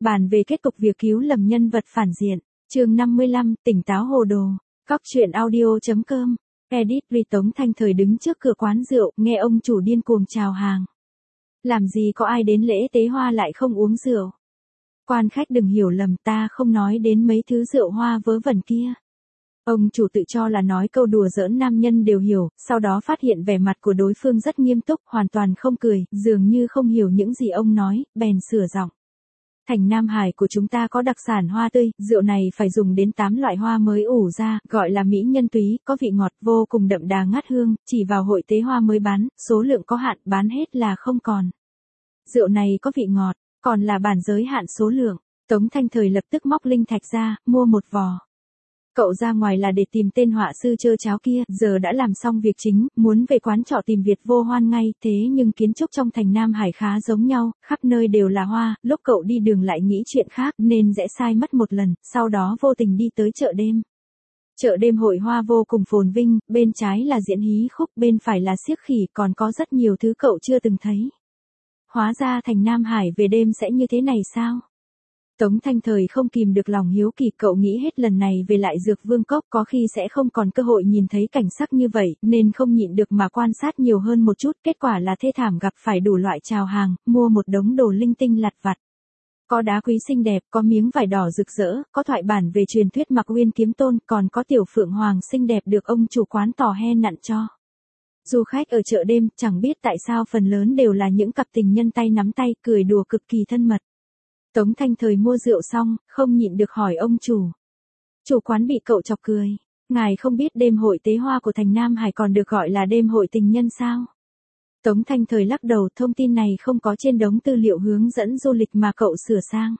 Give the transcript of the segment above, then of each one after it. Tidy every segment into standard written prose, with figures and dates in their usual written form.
Bàn về kết cục việc cứu lầm nhân vật phản diện. Chương 55, tỉnh táo hồ đồ. Góc truyện audio.com. Edit vì Tống Thanh Thời đứng trước cửa quán rượu, nghe ông chủ điên cuồng chào hàng. Làm gì có ai đến lễ tế hoa lại không uống rượu. Quan khách đừng hiểu lầm, ta không nói đến mấy thứ rượu hoa vớ vẩn kia. Ông chủ tự cho là nói câu đùa giỡn nam nhân đều hiểu, sau đó phát hiện vẻ mặt của đối phương rất nghiêm túc, hoàn toàn không cười, dường như không hiểu những gì ông nói, bèn sửa giọng. Thành Nam Hải của chúng ta có đặc sản hoa tươi, rượu này phải dùng đến 8 loại hoa mới ủ ra, gọi là mỹ nhân túy, có vị ngọt vô cùng đậm đà ngát hương, chỉ vào hội tế hoa mới bán, số lượng có hạn, bán hết là không còn. Rượu này có vị ngọt, còn là bản giới hạn số lượng. Tống Thanh Thời lập tức móc linh thạch ra, mua một vò. Cậu ra ngoài là để tìm tên họa sư chơ cháo kia, giờ đã làm xong việc chính, muốn về quán trọ tìm Việt Vô Hoan ngay, thế nhưng kiến trúc trong thành Nam Hải khá giống nhau, khắp nơi đều là hoa, lúc cậu đi đường lại nghĩ chuyện khác nên rẽ sai mất một lần, sau đó vô tình đi tới chợ đêm. Chợ đêm hội hoa vô cùng phồn vinh, bên trái là diễn hí khúc, bên phải là xiếc khỉ, còn có rất nhiều thứ cậu chưa từng thấy. Hóa ra thành Nam Hải về đêm sẽ như thế này sao? Tống Thanh Thời không kìm được lòng hiếu kỳ, cậu nghĩ hết lần này về lại Dược Vương Cốc có khi sẽ không còn cơ hội nhìn thấy cảnh sắc như vậy, nên không nhịn được mà quan sát nhiều hơn một chút, kết quả là thê thảm gặp phải đủ loại chào hàng, mua một đống đồ linh tinh lặt vặt. Có đá quý xinh đẹp, có miếng vải đỏ rực rỡ, có thoại bản về truyền thuyết Mặc Uyên Kiếm Tôn, còn có tiểu phượng hoàng xinh đẹp được ông chủ quán tỏ he nặn cho. Du khách ở chợ đêm chẳng biết tại sao phần lớn đều là những cặp tình nhân tay nắm tay, cười đùa cực kỳ thân mật. Tống Thanh Thời mua rượu xong, không nhịn được hỏi ông chủ. Chủ quán bị cậu chọc cười. Ngài không biết đêm hội tế hoa của thành Nam Hải còn được gọi là đêm hội tình nhân sao? Tống Thanh Thời lắc đầu, thông tin này không có trên đống tư liệu hướng dẫn du lịch mà cậu sửa sang.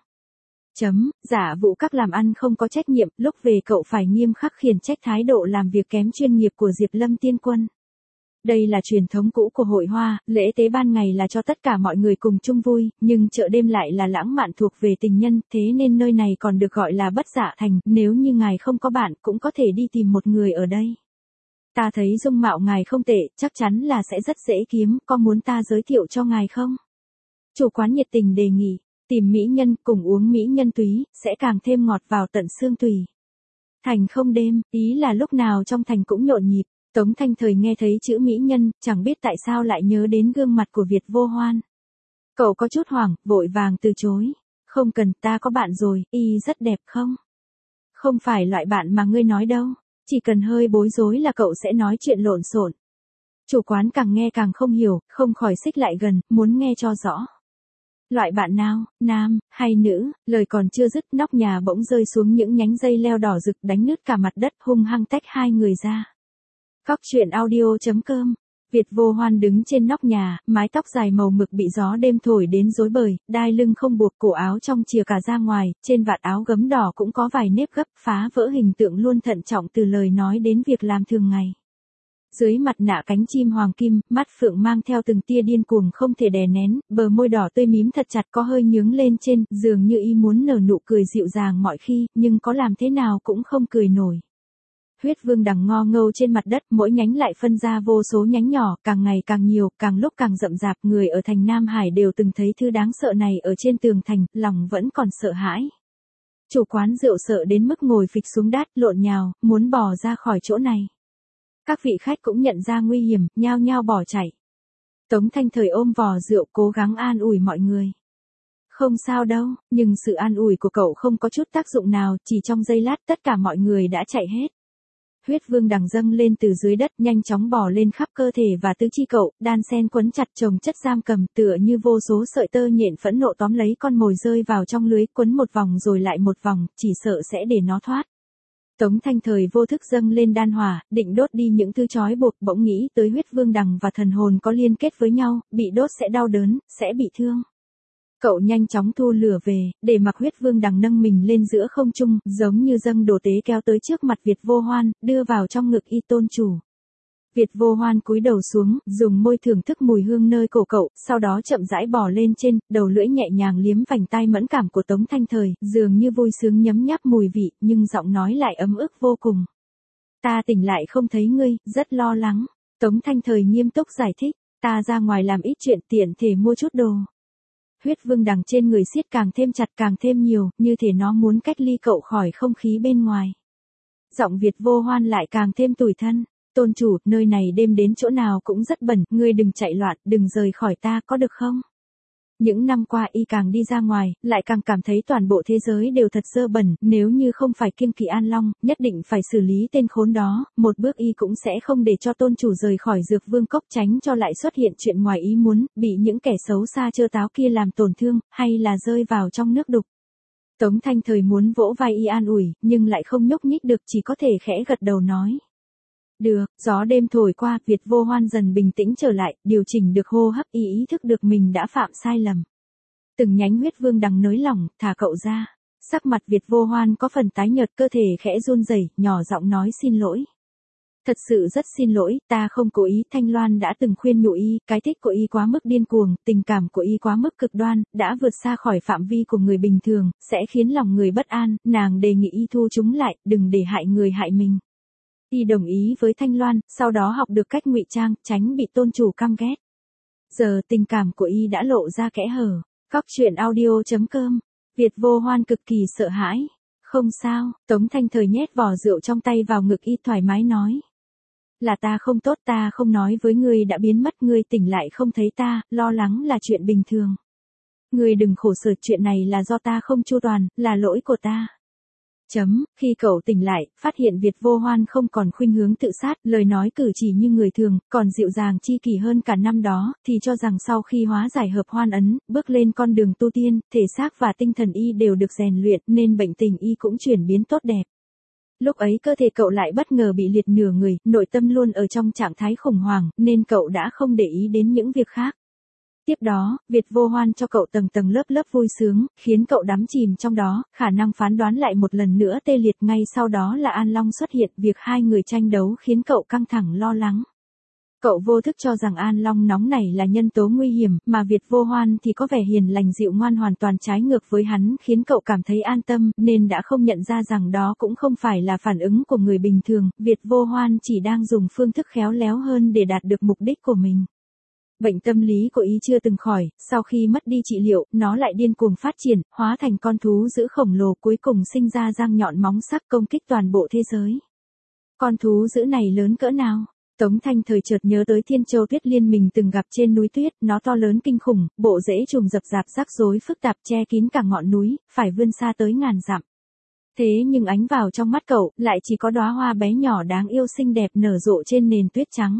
Giả vụ các làm ăn không có trách nhiệm, lúc về cậu phải nghiêm khắc khiển trách thái độ làm việc kém chuyên nghiệp của Diệp Lâm Tiên Quân. Đây là truyền thống cũ của hội hoa, lễ tế ban ngày là cho tất cả mọi người cùng chung vui, nhưng chợ đêm lại là lãng mạn thuộc về tình nhân, thế nên nơi này còn được gọi là Bất Dạ Thành, nếu như ngài không có bạn cũng có thể đi tìm một người ở đây. Ta thấy dung mạo ngài không tệ, chắc chắn là sẽ rất dễ kiếm, có muốn ta giới thiệu cho ngài không? Chủ quán nhiệt tình đề nghị, tìm mỹ nhân cùng uống mỹ nhân túy, sẽ càng thêm ngọt vào tận xương tùy. Thành không đêm, ý là lúc nào trong thành cũng nhộn nhịp. Tống Thanh Thời nghe thấy chữ mỹ nhân, chẳng biết tại sao lại nhớ đến gương mặt của Việt Vô Hoan. Cậu có chút hoảng, vội vàng từ chối. Không cần, ta có bạn rồi, y rất đẹp không? Không phải loại bạn mà ngươi nói đâu, chỉ cần hơi bối rối là cậu sẽ nói chuyện lộn xộn. Chủ quán càng nghe càng không hiểu, không khỏi xích lại gần, muốn nghe cho rõ. Loại bạn nào, nam, hay nữ, lời còn chưa dứt nóc nhà bỗng rơi xuống những nhánh dây leo đỏ rực đánh nứt cả mặt đất hung hăng tách hai người ra. Góc truyện audio.com. Việt Vô Hoan đứng trên nóc nhà, mái tóc dài màu mực bị gió đêm thổi đến rối bời, đai lưng không buộc, cổ áo trong chìa cả ra ngoài, trên vạt áo gấm đỏ cũng có vài nếp gấp, phá vỡ hình tượng luôn thận trọng từ lời nói đến việc làm thường ngày. Dưới mặt nạ cánh chim hoàng kim, mắt phượng mang theo từng tia điên cuồng không thể đè nén, bờ môi đỏ tươi mím thật chặt có hơi nhướng lên trên, dường như y muốn nở nụ cười dịu dàng mọi khi, nhưng có làm thế nào cũng không cười nổi. Huyết vương đằng ngo ngâu trên mặt đất, mỗi nhánh lại phân ra vô số nhánh nhỏ, càng ngày càng nhiều, càng lúc càng rậm rạp, người ở thành Nam Hải đều từng thấy thứ đáng sợ này ở trên tường thành, lòng vẫn còn sợ hãi. Chủ quán rượu sợ đến mức ngồi phịch xuống đát, lộn nhào, muốn bỏ ra khỏi chỗ này. Các vị khách cũng nhận ra nguy hiểm, nhao nhao bỏ chạy. Tống Thanh Thời ôm vò rượu cố gắng an ủi mọi người. Không sao đâu, nhưng sự an ủi của cậu không có chút tác dụng nào, chỉ trong giây lát tất cả mọi người đã chạy hết. Huyết vương đằng dâng lên từ dưới đất, nhanh chóng bò lên khắp cơ thể và tứ chi cậu, đan sen quấn chặt chồng chất giam cầm, tựa như vô số sợi tơ nhện phẫn nộ tóm lấy con mồi rơi vào trong lưới, quấn một vòng rồi lại một vòng, chỉ sợ sẽ để nó thoát. Tống Thanh Thời vô thức dâng lên đan hỏa, định đốt đi những thứ trói buộc, bỗng nghĩ tới huyết vương đằng và thần hồn có liên kết với nhau, bị đốt sẽ đau đớn, sẽ bị thương. Cậu nhanh chóng thu lửa về, để mặc huyết vương đằng nâng mình lên giữa không trung, giống như dâng đồ tế kéo tới trước mặt Việt Vô Hoan, đưa vào trong ngực y tôn chủ. Việt Vô Hoan cúi đầu xuống, dùng môi thưởng thức mùi hương nơi cổ cậu, sau đó chậm rãi bò lên trên, đầu lưỡi nhẹ nhàng liếm vành tai mẫn cảm của Tống Thanh Thời, dường như vui sướng nhấm nháp mùi vị, nhưng giọng nói lại ấm ức vô cùng. Ta tỉnh lại không thấy ngươi, rất lo lắng. Tống Thanh Thời nghiêm túc giải thích, ta ra ngoài làm ít chuyện tiện thể mua chút đồ. huyết vương đằng trên người siết càng thêm chặt càng thêm nhiều, như thể nó muốn cách ly cậu khỏi không khí bên ngoài. Giọng Việt Vô Hoan lại càng thêm tủi thân. Tôn chủ, nơi này đêm đến chỗ nào cũng rất bẩn, ngươi đừng chạy loạn, đừng rời khỏi ta có được không? Những năm qua y càng đi ra ngoài, lại càng cảm thấy toàn bộ thế giới đều thật dơ bẩn, nếu như không phải kiêng kỵ An Long, nhất định phải xử lý tên khốn đó, một bước y cũng sẽ không để cho tôn chủ rời khỏi Dược Vương Cốc, tránh cho lại xuất hiện chuyện ngoài ý muốn, bị những kẻ xấu xa trơ táo kia làm tổn thương, hay là rơi vào trong nước đục. Tống Thanh Thời muốn vỗ vai y an ủi, nhưng lại không nhúc nhích được, chỉ có thể khẽ gật đầu nói. Được, gió đêm thổi qua, Việt Vô Hoan dần bình tĩnh trở lại, điều chỉnh được hô hấp, ý thức được mình đã phạm sai lầm. Từng nhánh huyết vương đằng nới lỏng, thả cậu ra. Sắc mặt Việt Vô Hoan có phần tái nhợt, cơ thể khẽ run rẩy, nhỏ giọng nói xin lỗi. Thật sự rất xin lỗi, ta không cố ý. Thanh Loan đã từng khuyên nhủ y, cái thích của y quá mức điên cuồng, tình cảm của y quá mức cực đoan, đã vượt xa khỏi phạm vi của người bình thường, sẽ khiến lòng người bất an, nàng đề nghị y thu chúng lại, đừng để hại người hại mình. Y đồng ý với Thanh Loan, sau đó học được cách ngụy trang, tránh bị tôn chủ căm ghét. Giờ tình cảm của y đã lộ ra kẽ hở. Cóc truyện audio.com. Việt Vô Hoan cực kỳ sợ hãi. Không sao, Tống Thanh Thời nhét vỏ rượu trong tay vào ngực y thoải mái nói. Là ta không tốt, ta không nói với ngươi đã biến mất, ngươi tỉnh lại không thấy ta, lo lắng là chuyện bình thường. Ngươi đừng khổ sở, chuyện này là do ta không chu toàn, là lỗi của ta. Khi cậu tỉnh lại, phát hiện Việt Vô Hoan không còn khuynh hướng tự sát, lời nói cử chỉ như người thường, còn dịu dàng chi kỷ hơn cả năm đó, thì cho rằng sau khi hóa giải hợp hoan ấn, bước lên con đường tu tiên, thể xác và tinh thần y đều được rèn luyện, nên bệnh tình y cũng chuyển biến tốt đẹp. Lúc ấy cơ thể cậu lại bất ngờ bị liệt nửa người, nội tâm luôn ở trong trạng thái khủng hoảng, nên cậu đã không để ý đến những việc khác. Tiếp đó, Việt Vô Hoan cho cậu tầng tầng lớp lớp vui sướng, khiến cậu đắm chìm trong đó, khả năng phán đoán lại một lần nữa tê liệt, ngay sau đó là An Long xuất hiện, việc hai người tranh đấu khiến cậu căng thẳng lo lắng. Cậu vô thức cho rằng An Long nóng nảy là nhân tố nguy hiểm, mà Việt Vô Hoan thì có vẻ hiền lành dịu ngoan, hoàn toàn trái ngược với hắn, khiến cậu cảm thấy an tâm, nên đã không nhận ra rằng đó cũng không phải là phản ứng của người bình thường, Việt Vô Hoan chỉ đang dùng phương thức khéo léo hơn để đạt được mục đích của mình. Bệnh tâm lý của y chưa từng khỏi, sau khi mất đi trị liệu, nó lại điên cuồng phát triển, hóa thành con thú dữ khổng lồ, cuối cùng sinh ra răng nhọn móng sắc công kích toàn bộ thế giới. Con thú dữ này lớn cỡ nào? Tống Thanh Thời chợt nhớ tới Thiên Châu Tuyết Liên mình từng gặp trên núi tuyết, nó to lớn kinh khủng, bộ rễ trùm rập rạp rắc rối phức tạp che kín cả ngọn núi, phải vươn xa tới ngàn dặm. Thế nhưng ánh vào trong mắt cậu, lại chỉ có đóa hoa bé nhỏ đáng yêu xinh đẹp nở rộ trên nền tuyết trắng.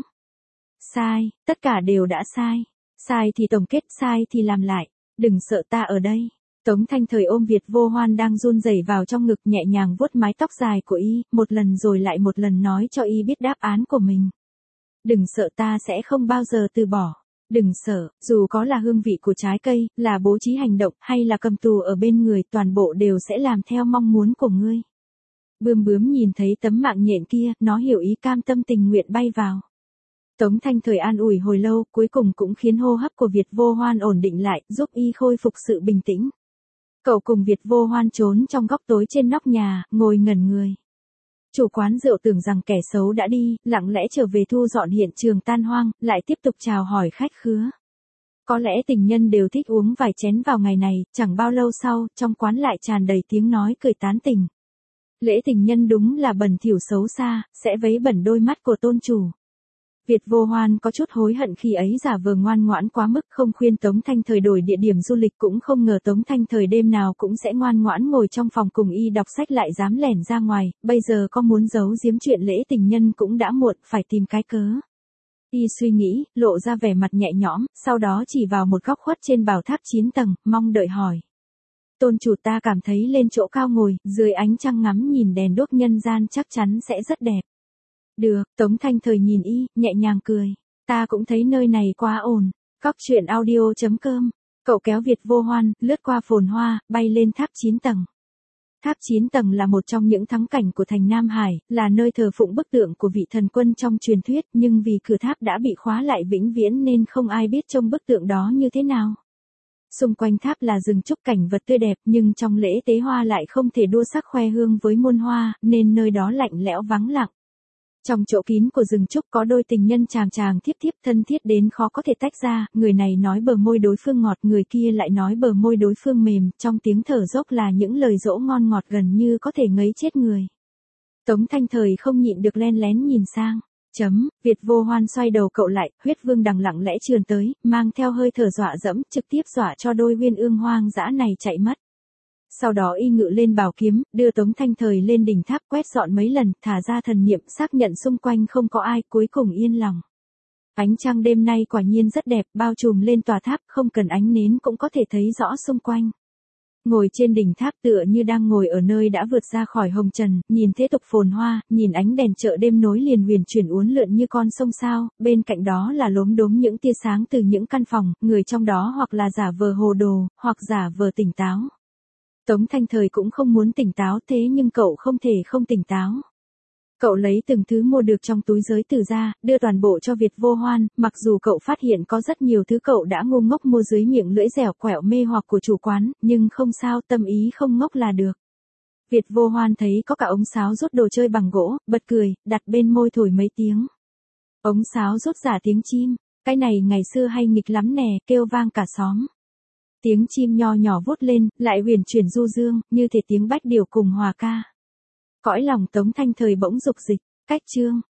Sai, tất cả đều đã sai. Sai thì tổng kết, sai thì làm lại. Đừng sợ, ta ở đây. Tống Thanh Thời ôm Việt Vô Hoan đang run rẩy vào trong ngực, nhẹ nhàng vuốt mái tóc dài của y, một lần rồi lại một lần nói cho y biết đáp án của mình. Đừng sợ, ta sẽ không bao giờ từ bỏ. Đừng sợ, dù có là hương vị của trái cây, là bố trí hành động, hay là cầm tù ở bên người, toàn bộ đều sẽ làm theo mong muốn của ngươi. Bươm bướm nhìn thấy tấm mạng nhện kia, nó hiểu ý, cam tâm tình nguyện bay vào. Tống Thanh Thời an ủi hồi lâu, cuối cùng cũng khiến hô hấp của Việt Vô Hoan ổn định lại, giúp y khôi phục sự bình tĩnh. Cậu cùng Việt Vô Hoan trốn trong góc tối trên nóc nhà, ngồi ngẩn người. Chủ quán rượu tưởng rằng kẻ xấu đã đi, lặng lẽ trở về thu dọn hiện trường tan hoang, lại tiếp tục chào hỏi khách khứa. Có lẽ tình nhân đều thích uống vài chén vào ngày này, chẳng bao lâu sau, trong quán lại tràn đầy tiếng nói cười tán tỉnh. Lễ tình nhân đúng là bẩn thỉu xấu xa, sẽ vấy bẩn đôi mắt của tôn chủ. Việt Vô Hoan có chút hối hận khi ấy giả vờ ngoan ngoãn quá mức, không khuyên Tống Thanh Thời đổi địa điểm du lịch, cũng không ngờ Tống Thanh Thời đêm nào cũng sẽ ngoan ngoãn ngồi trong phòng cùng y đọc sách, lại dám lẻn ra ngoài, bây giờ có muốn giấu giếm chuyện lễ tình nhân cũng đã muộn, phải tìm cái cớ. Y suy nghĩ, lộ ra vẻ mặt nhẹ nhõm, sau đó chỉ vào một góc khuất trên bảo tháp 9 tầng, mong đợi hỏi. Tôn chủ, ta cảm thấy lên chỗ cao ngồi, dưới ánh trăng ngắm nhìn đèn đuốc nhân gian chắc chắn sẽ rất đẹp. Được, Tống Thanh Thời nhìn y, nhẹ nhàng cười. Ta cũng thấy nơi này quá ổn. Cóc truyện audio.com. Cậu kéo Việt Vô Hoan, lướt qua phồn hoa, bay lên tháp 9 tầng. Tháp 9 tầng là một trong những thắng cảnh của thành Nam Hải, là nơi thờ phụng bức tượng của vị thần quân trong truyền thuyết, nhưng vì cửa tháp đã bị khóa lại vĩnh viễn nên không ai biết trông bức tượng đó như thế nào. Xung quanh tháp là rừng trúc cảnh vật tươi đẹp, nhưng trong lễ tế hoa lại không thể đua sắc khoe hương với muôn hoa, nên nơi đó lạnh lẽo vắng lặng. Trong chỗ kín của rừng trúc có đôi tình nhân chàng chàng thiếp thiếp thân thiết đến khó có thể tách ra, người này nói bờ môi đối phương ngọt, người kia lại nói bờ môi đối phương mềm, trong tiếng thở dốc là những lời dỗ ngon ngọt gần như có thể ngấy chết người. Tống Thanh Thời không nhịn được len lén nhìn sang. Việt Vô Hoan xoay đầu cậu lại, huyết vương đằng lặng lẽ trườn tới, mang theo hơi thở dọa dẫm, trực tiếp dọa cho đôi uyên ương hoang dã này chạy mất. Sau đó y ngự lên bảo kiếm, đưa Tống Thanh Thời lên đỉnh tháp quét dọn mấy lần, thả ra thần niệm xác nhận xung quanh không có ai, cuối cùng yên lòng. Ánh trăng đêm nay quả nhiên rất đẹp, bao trùm lên tòa tháp, không cần ánh nến cũng có thể thấy rõ xung quanh. Ngồi trên đỉnh tháp tựa như đang ngồi ở nơi đã vượt ra khỏi hồng trần, nhìn thế tục phồn hoa, nhìn ánh đèn chợ đêm nối liền huyền chuyển uốn lượn như con sông sao, bên cạnh đó là lốm đốm những tia sáng từ những căn phòng, người trong đó hoặc là giả vờ hồ đồ, hoặc giả vờ tỉnh táo. Tống Thanh Thời cũng không muốn tỉnh táo thế nhưng cậu không thể không tỉnh táo. Cậu lấy từng thứ mua được trong túi giới từ ra, đưa toàn bộ cho Việt Vô Hoan, mặc dù cậu phát hiện có rất nhiều thứ cậu đã ngu ngốc mua dưới miệng lưỡi dẻo quẹo mê hoặc của chủ quán, nhưng không sao, tâm ý không ngốc là được. Việt Vô Hoan thấy có cả ống sáo rút đồ chơi bằng gỗ, bật cười, đặt bên môi thổi mấy tiếng. Ống sáo rút giả tiếng chim, cái này ngày xưa hay nghịch lắm nè, kêu vang cả xóm. Tiếng chim nho nhỏ vút lên, lại huyền chuyển du dương, như thể tiếng bách điểu cùng hòa ca. Cõi lòng Tống Thanh Thời bỗng dục dịch, cách chương.